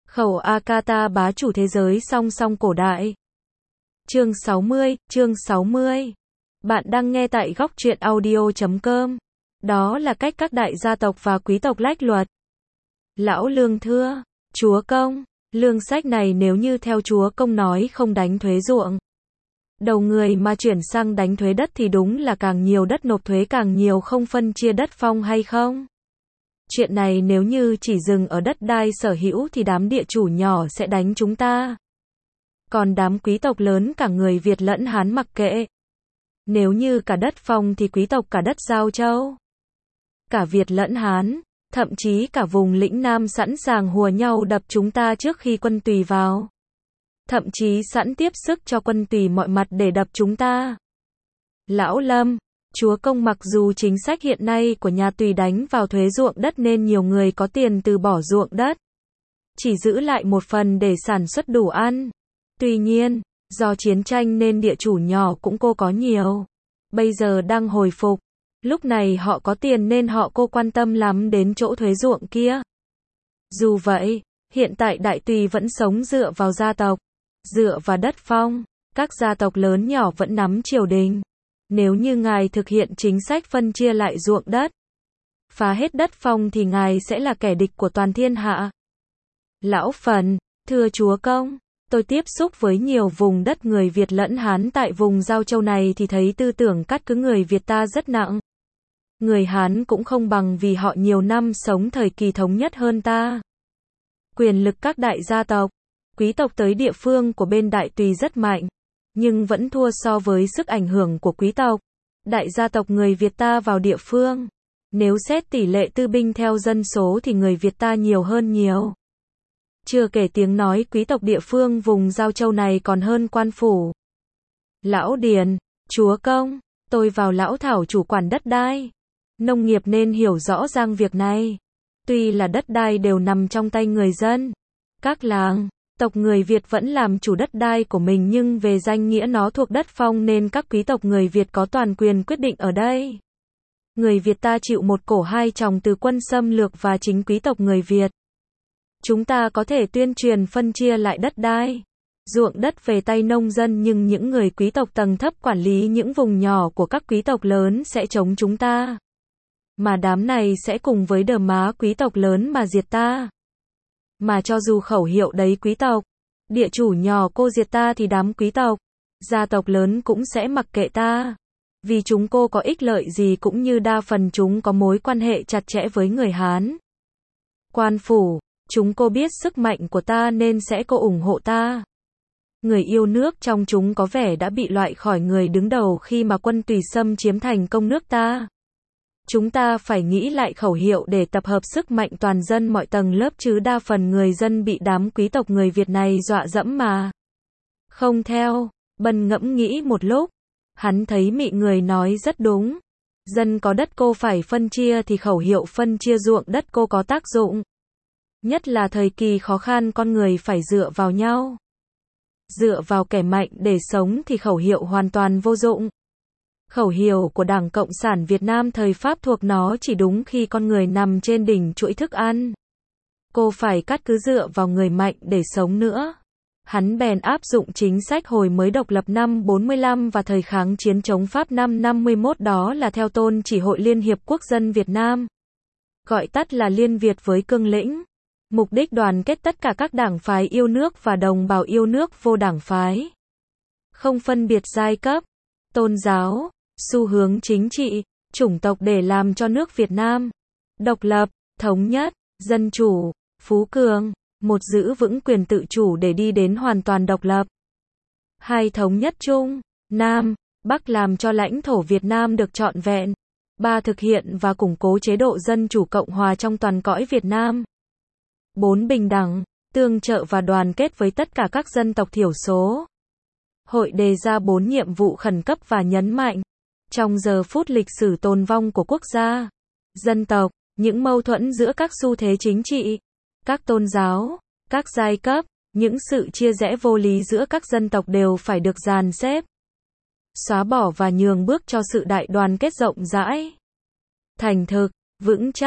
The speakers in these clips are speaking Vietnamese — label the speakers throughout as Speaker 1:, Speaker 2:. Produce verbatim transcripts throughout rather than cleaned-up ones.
Speaker 1: Khẩu Akata bá chủ thế giới song song cổ đại. Chương sáu mươi, chương sáu mươi. Bạn đang nghe tại góc truyện audio chấm com. Đó là cách các đại gia tộc và quý tộc lách luật. Lão Lương thưa, chúa công, lương sách này nếu như theo chúa công nói không đánh thuế ruộng. Đầu người mà chuyển sang đánh thuế đất thì đúng là càng nhiều đất nộp thuế càng nhiều, không phân chia đất phong hay không? Chuyện này nếu như chỉ dừng ở đất đai sở hữu thì đám địa chủ nhỏ sẽ đánh chúng ta. Còn đám quý tộc lớn cả người Việt lẫn Hán mặc kệ. Nếu như cả đất phong thì quý tộc cả đất Giao Châu. Cả Việt lẫn Hán, thậm chí cả vùng lĩnh Nam sẵn sàng hùa nhau đập chúng ta trước khi quân Tùy vào. Thậm chí sẵn tiếp sức cho quân Tùy mọi mặt để đập chúng ta. Lão Lâm, chúa công, mặc dù chính sách hiện nay của nhà Tùy đánh vào thuế ruộng đất nên nhiều người có tiền từ bỏ ruộng đất, chỉ giữ lại một phần để sản xuất đủ ăn. Tuy nhiên, do chiến tranh nên địa chủ nhỏ cũng cô có nhiều. Bây giờ đang hồi phục. Lúc này họ có tiền nên họ cô quan tâm lắm đến chỗ thuế ruộng kia. Dù vậy, hiện tại Đại Tùy vẫn sống dựa vào gia tộc, dựa vào đất phong. Các gia tộc lớn nhỏ vẫn nắm triều đình. Nếu như ngài thực hiện chính sách phân chia lại ruộng đất, phá hết đất phong thì ngài sẽ là kẻ địch của toàn thiên hạ. Lão Phần, thưa chúa công, tôi tiếp xúc với nhiều vùng đất người Việt lẫn Hán tại vùng Giao Châu này thì thấy tư tưởng cắt cứ người Việt ta rất nặng. Người Hán cũng không bằng vì họ nhiều năm sống thời kỳ thống nhất hơn ta. Quyền lực các đại gia tộc, quý tộc tới địa phương của bên Đại Tùy rất mạnh, nhưng vẫn thua so với sức ảnh hưởng của quý tộc, đại gia tộc người Việt ta vào địa phương. Nếu xét tỷ lệ tư binh theo dân số thì người Việt ta nhiều hơn nhiều. Chưa kể tiếng nói quý tộc địa phương vùng Giao Châu này còn hơn quan phủ. Lão Điền, chúa công, tôi vào lão thảo chủ quản đất đai, nông nghiệp nên hiểu rõ ràng việc này. Tuy là đất đai đều nằm trong tay người dân, các làng, tộc người Việt vẫn làm chủ đất đai của mình, nhưng về danh nghĩa nó thuộc đất phong nên các quý tộc người Việt có toàn quyền quyết định ở đây. Người Việt ta chịu một cổ hai tròng từ quân xâm lược và chính quý tộc người Việt. Chúng ta có thể tuyên truyền phân chia lại đất đai, ruộng đất về tay nông dân, nhưng những người quý tộc tầng thấp quản lý những vùng nhỏ của các quý tộc lớn sẽ chống chúng ta. Mà đám này sẽ cùng với đờ má quý tộc lớn mà diệt ta. Mà cho dù khẩu hiệu đấy quý tộc, địa chủ nhỏ cô diệt ta thì đám quý tộc, gia tộc lớn cũng sẽ mặc kệ ta. Vì chúng cô có ích lợi gì cũng như đa phần chúng có mối quan hệ chặt chẽ với người Hán. Quan phủ, chúng cô biết sức mạnh của ta nên sẽ cô ủng hộ ta. Người yêu nước trong chúng có vẻ đã bị loại khỏi người đứng đầu khi mà quân Tùy xâm chiếm thành công nước ta. Chúng ta phải nghĩ lại khẩu hiệu để tập hợp sức mạnh toàn dân mọi tầng lớp, chứ đa phần người dân bị đám quý tộc người Việt này dọa dẫm mà không theo. Bần ngẫm nghĩ một lúc, hắn thấy Mị người nói rất đúng. Dân có đất cô phải phân chia thì khẩu hiệu phân chia ruộng đất cô có tác dụng. Nhất là thời kỳ khó khăn con người phải dựa vào nhau, dựa vào kẻ mạnh để sống thì khẩu hiệu hoàn toàn vô dụng. Khẩu hiệu của Đảng Cộng sản Việt Nam thời Pháp thuộc nó chỉ đúng khi con người nằm trên đỉnh chuỗi thức ăn. Cô phải cắt cứ dựa vào người mạnh để sống nữa. Hắn bèn áp dụng chính sách hồi mới độc lập năm bốn mươi lăm và thời kháng chiến chống Pháp năm năm mươi mốt, đó là theo tôn chỉ Hội Liên hiệp Quốc dân Việt Nam, gọi tắt là Liên Việt với cương lĩnh. Mục đích đoàn kết tất cả các đảng phái yêu nước và đồng bào yêu nước vô đảng phái, không phân biệt giai cấp, tôn giáo, xu hướng chính trị, chủng tộc để làm cho nước Việt Nam độc lập, thống nhất, dân chủ, phú cường. Một, giữ vững quyền tự chủ để đi đến hoàn toàn độc lập. Hai, thống nhất Trung, Nam, Bắc làm cho lãnh thổ Việt Nam được trọn vẹn. Ba, thực hiện và củng cố chế độ dân chủ cộng hòa trong toàn cõi Việt Nam. Bốn, bình đẳng, tương trợ và đoàn kết với tất cả các dân tộc thiểu số. Hội đề ra bốn nhiệm vụ khẩn cấp và nhấn mạnh, trong giờ phút lịch sử tồn vong của quốc gia, dân tộc, những mâu thuẫn giữa các xu thế chính trị, các tôn giáo, các giai cấp, những sự chia rẽ vô lý giữa các dân tộc đều phải được dàn xếp, xóa bỏ và nhường bước cho sự đại đoàn kết rộng rãi, thành thực, vững chắc.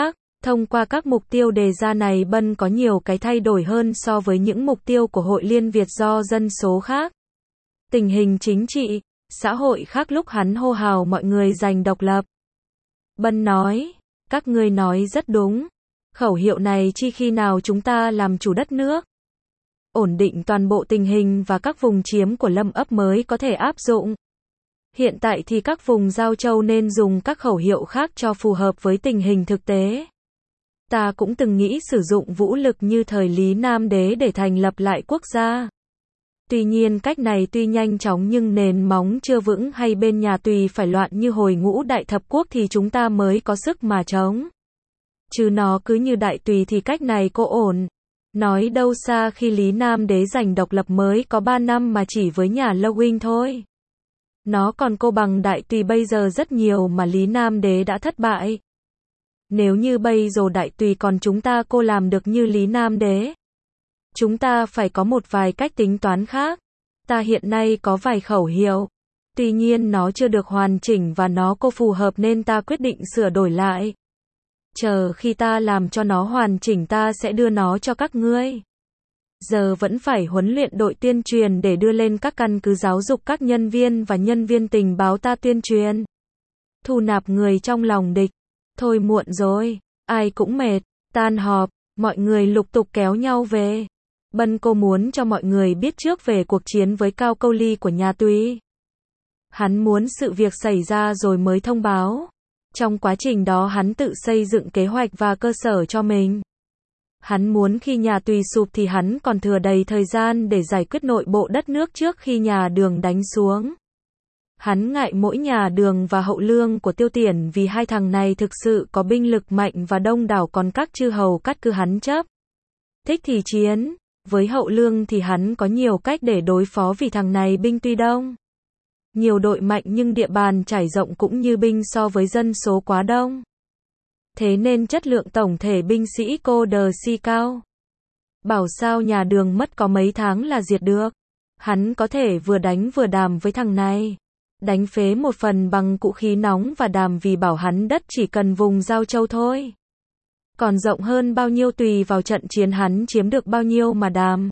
Speaker 1: Thông qua các mục tiêu đề ra này Bân có nhiều cái thay đổi hơn so với những mục tiêu của Hội Liên Việt do dân số khác. Tình hình chính trị, xã hội khác lúc hắn hô hào mọi người giành độc lập. Bân nói, các ngươi nói rất đúng. Khẩu hiệu này chi khi nào chúng ta làm chủ đất nước, ổn định toàn bộ tình hình và các vùng chiếm của Lâm ấp mới có thể áp dụng. Hiện tại thì các vùng giao châu nên dùng các khẩu hiệu khác cho phù hợp với tình hình thực tế. Ta cũng từng nghĩ sử dụng vũ lực như thời Lý Nam Đế để thành lập lại quốc gia. Tuy nhiên cách này tuy nhanh chóng nhưng nền móng chưa vững hay bên nhà Tùy phải loạn như hồi Ngũ Đại Thập Quốc thì chúng ta mới có sức mà chống. Chứ nó cứ như Đại Tùy thì cách này cô ổn. Nói đâu xa khi Lý Nam Đế giành độc lập mới có ba năm mà chỉ với nhà Lâu Huynh thôi. Nó còn cô bằng Đại Tùy bây giờ rất nhiều mà Lý Nam Đế đã thất bại. Nếu như bây giờ Đại Tùy còn chúng ta cô làm được như Lý Nam Đế. Chúng ta phải có một vài cách tính toán khác. Ta hiện nay có vài khẩu hiệu. Tuy nhiên nó chưa được hoàn chỉnh và nó cô phù hợp nên ta quyết định sửa đổi lại. Chờ khi ta làm cho nó hoàn chỉnh ta sẽ đưa nó cho các ngươi. Giờ vẫn phải huấn luyện đội tuyên truyền để đưa lên các căn cứ giáo dục các nhân viên và nhân viên tình báo ta tuyên truyền. Thu nạp người trong lòng địch. Thôi muộn rồi, ai cũng mệt, tan họp, mọi người lục tục kéo nhau về. Bân cô muốn cho mọi người biết trước về cuộc chiến với Cao Câu Ly của nhà Tùy. Hắn muốn sự việc xảy ra rồi mới thông báo. Trong quá trình đó hắn tự xây dựng kế hoạch và cơ sở cho mình. Hắn muốn khi nhà Tùy sụp thì hắn còn thừa đầy thời gian để giải quyết nội bộ đất nước trước khi nhà Đường đánh xuống. Hắn ngại mỗi nhà Đường và Hậu Lương của Tiêu Tiển vì hai thằng này thực sự có binh lực mạnh và đông đảo còn các chư hầu cắt cứ hắn chấp. Thích thì chiến, với Hậu Lương thì hắn có nhiều cách để đối phó vì thằng này binh tuy đông. Nhiều đội mạnh nhưng địa bàn trải rộng cũng như binh so với dân số quá đông. Thế nên chất lượng tổng thể binh sĩ cô đờ si cao. Bảo sao nhà Đường mất có mấy tháng là diệt được. Hắn có thể vừa đánh vừa đàm với thằng này. Đánh phế một phần bằng vũ khí nóng và đàm vì bảo hắn đất chỉ cần vùng Giao Châu thôi. Còn rộng hơn bao nhiêu tùy vào trận chiến hắn chiếm được bao nhiêu mà đàm.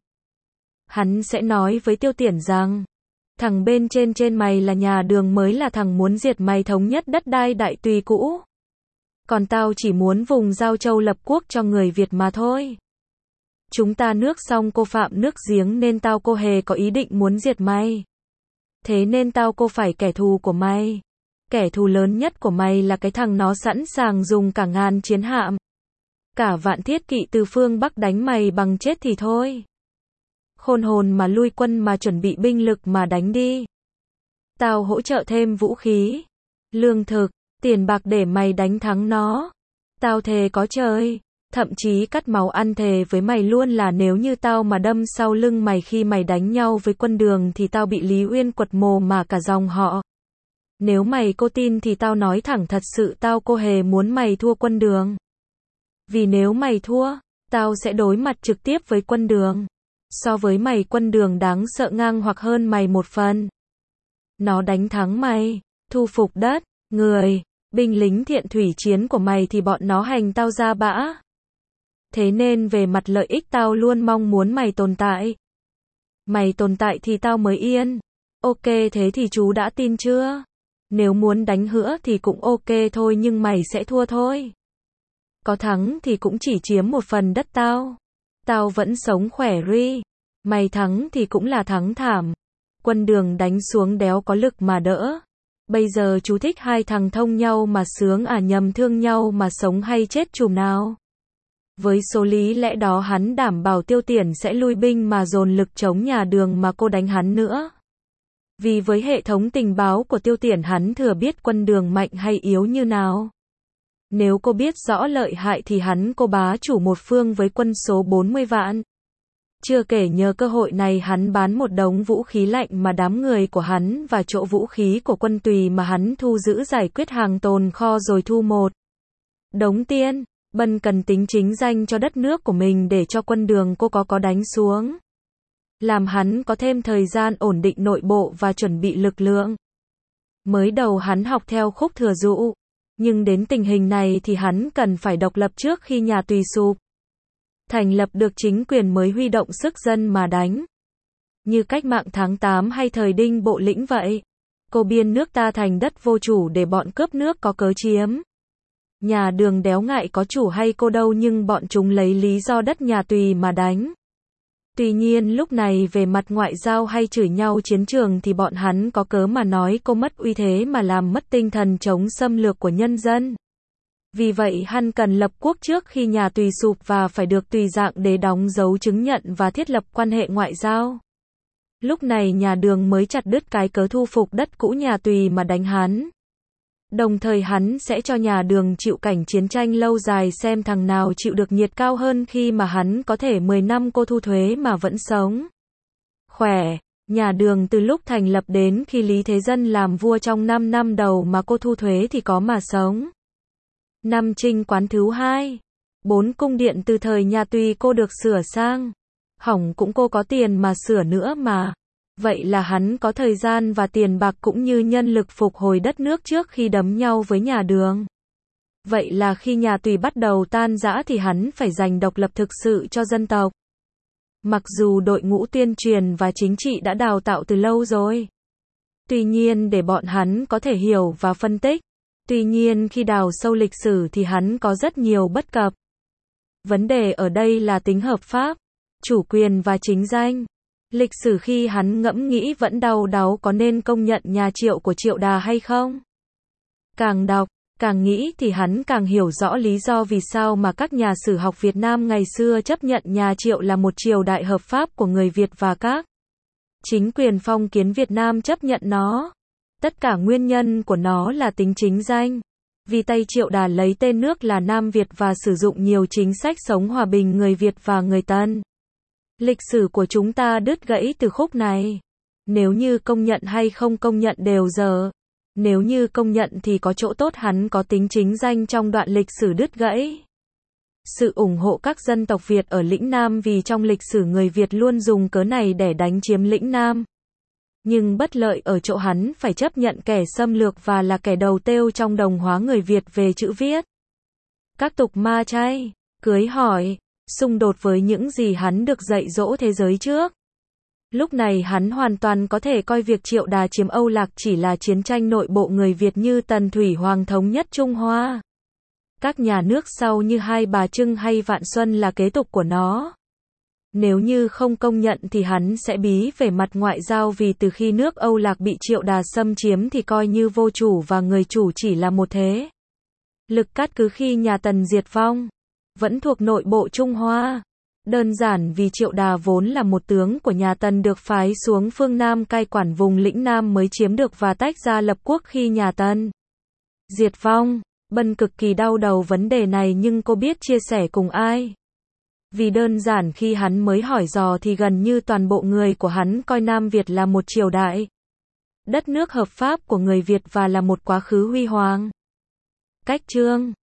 Speaker 1: Hắn sẽ nói với Tiêu Tiển rằng, thằng bên trên trên mày là nhà Đường mới là thằng muốn diệt mày thống nhất đất đai Đại Tùy cũ. Còn tao chỉ muốn vùng Giao Châu lập quốc cho người Việt mà thôi. Chúng ta nước song cô phạm nước giếng nên tao cô hề có ý định muốn diệt mày. Thế nên tao cô phải kẻ thù của mày. Kẻ thù lớn nhất của mày là cái thằng nó sẵn sàng dùng cả ngàn chiến hạm. Cả vạn thiết kỵ từ phương Bắc đánh mày bằng chết thì thôi. Khôn hồn mà lui quân mà chuẩn bị binh lực mà đánh đi. Tao hỗ trợ thêm vũ khí, lương thực, tiền bạc để mày đánh thắng nó. Tao thề có trời, thậm chí cắt máu ăn thề với mày luôn là nếu như tao mà đâm sau lưng mày khi mày đánh nhau với quân Đường thì tao bị Lý Uyên quật mồ mà cả dòng họ. Nếu mày cô tin thì tao nói thẳng thật sự tao cô hề muốn mày thua quân Đường. Vì nếu mày thua, tao sẽ đối mặt trực tiếp với quân Đường. So với mày quân Đường đáng sợ ngang hoặc hơn mày một phần. Nó đánh thắng mày, thu phục đất, người, binh lính thiện thủy chiến của mày thì bọn nó hành tao ra bã. Thế nên về mặt lợi ích tao luôn mong muốn mày tồn tại. Mày tồn tại thì tao mới yên. Ok thế thì chú đã tin chưa? Nếu muốn đánh hữa thì cũng ok thôi nhưng mày sẽ thua thôi. Có thắng thì cũng chỉ chiếm một phần đất tao. Tao vẫn sống khỏe ri. Mày thắng thì cũng là thắng thảm. Quân Đường đánh xuống đéo có lực mà đỡ. Bây giờ chú thích hai thằng thông nhau mà sướng à nhầm thương nhau mà sống hay chết chùm nào. Với số lý lẽ đó hắn đảm bảo Tiêu Tiển sẽ lui binh mà dồn lực chống nhà Đường mà cô đánh hắn nữa. Vì với hệ thống tình báo của Tiêu Tiển hắn thừa biết quân Đường mạnh hay yếu như nào. Nếu cô biết rõ lợi hại thì hắn cô bá chủ một phương với quân số bốn mươi vạn. Chưa kể nhờ cơ hội này hắn bán một đống vũ khí lạnh mà đám người của hắn và chỗ vũ khí của quân Tùy mà hắn thu giữ giải quyết hàng tồn kho rồi thu một đống tiền. Bân cần tính chính danh cho đất nước của mình để cho quân Đường cô có có đánh xuống. Làm hắn có thêm thời gian ổn định nội bộ và chuẩn bị lực lượng. Mới đầu hắn học theo Khúc Thừa Dụ. Nhưng đến tình hình này thì hắn cần phải độc lập trước khi nhà Tùy sụp. Thành lập được chính quyền mới huy động sức dân mà đánh. Như cách mạng tháng tám hay thời Đinh Bộ Lĩnh vậy. Cô biên nước ta thành đất vô chủ để bọn cướp nước có cớ chiếm. Nhà Đường đéo ngại có chủ hay cô đâu, nhưng bọn chúng lấy lý do đất nhà Tùy mà đánh. Tuy nhiên lúc này về mặt ngoại giao hay chửi nhau chiến trường thì bọn hắn có cớ mà nói cô mất uy thế mà làm mất tinh thần chống xâm lược của nhân dân. Vì vậy hắn cần lập quốc trước khi nhà Tùy sụp và phải được Tùy dạng đế đóng dấu chứng nhận và thiết lập quan hệ ngoại giao. Lúc này nhà Đường mới chặt đứt cái cớ thu phục đất cũ nhà Tùy mà đánh hắn. Đồng thời hắn sẽ cho nhà Đường chịu cảnh chiến tranh lâu dài xem thằng nào chịu được nhiệt cao hơn khi mà hắn có thể mười năm cô thu thuế mà vẫn sống. Khỏe, nhà Đường từ lúc thành lập đến khi Lý Thế Dân làm vua trong năm năm đầu mà cô thu thuế thì có mà sống. Năm Trinh Quán thứ hai, bốn cung điện từ thời nhà Tùy cô được sửa sang. Hỏng cũng cô có tiền mà sửa nữa mà. Vậy là hắn có thời gian và tiền bạc cũng như nhân lực phục hồi đất nước trước khi đấm nhau với nhà Đường. Vậy là khi nhà Tùy bắt đầu tan rã thì hắn phải giành độc lập thực sự cho dân tộc. Mặc dù đội ngũ tuyên truyền và chính trị đã đào tạo từ lâu rồi. Tuy nhiên để bọn hắn có thể hiểu và phân tích. Tuy nhiên khi đào sâu lịch sử thì hắn có rất nhiều bất cập. Vấn đề ở đây là tính hợp pháp, chủ quyền và chính danh. Lịch sử khi hắn ngẫm nghĩ vẫn đau đáu có nên công nhận nhà Triệu của Triệu Đà hay không? Càng đọc, càng nghĩ thì hắn càng hiểu rõ lý do vì sao mà các nhà sử học Việt Nam ngày xưa chấp nhận nhà Triệu là một triều đại hợp pháp của người Việt và các chính quyền phong kiến Việt Nam chấp nhận nó. Tất cả nguyên nhân của nó là tính chính danh. Vì Tây Triệu Đà lấy tên nước là Nam Việt và sử dụng nhiều chính sách sống hòa bình người Việt và người Tân. Lịch sử của chúng ta đứt gãy từ khúc này. Nếu như công nhận hay không công nhận đều dở. Nếu như công nhận thì có chỗ tốt hắn có tính chính danh trong đoạn lịch sử đứt gãy. Sự ủng hộ các dân tộc Việt ở lĩnh Nam vì trong lịch sử người Việt luôn dùng cớ này để đánh chiếm lĩnh Nam. Nhưng bất lợi ở chỗ hắn phải chấp nhận kẻ xâm lược và là kẻ đầu têu trong đồng hóa người Việt về chữ viết. Các tục ma chay, cưới hỏi, xung đột với những gì hắn được dạy dỗ thế giới trước. Lúc này hắn hoàn toàn có thể coi việc Triệu Đà chiếm Âu Lạc chỉ là chiến tranh nội bộ người Việt như Tần Thủy Hoàng thống nhất Trung Hoa. Các nhà nước sau như Hai Bà Trưng hay Vạn Xuân là kế tục của nó. Nếu như không công nhận thì hắn sẽ bí về mặt ngoại giao vì từ khi nước Âu Lạc bị Triệu Đà xâm chiếm thì coi như vô chủ và người chủ chỉ là một thế lực cát cứ khi nhà Tần diệt vong. Vẫn thuộc nội bộ Trung Hoa. Đơn giản vì Triệu Đà vốn là một tướng của nhà Tần được phái xuống phương Nam cai quản vùng lĩnh Nam mới chiếm được và tách ra lập quốc khi nhà Tần diệt vong. Bân cực kỳ đau đầu vấn đề này nhưng cô biết chia sẻ cùng ai. Vì đơn giản khi hắn mới hỏi dò thì gần như toàn bộ người của hắn coi Nam Việt là một triều đại. Đất nước hợp pháp của người Việt và là một quá khứ huy hoàng. Cách chương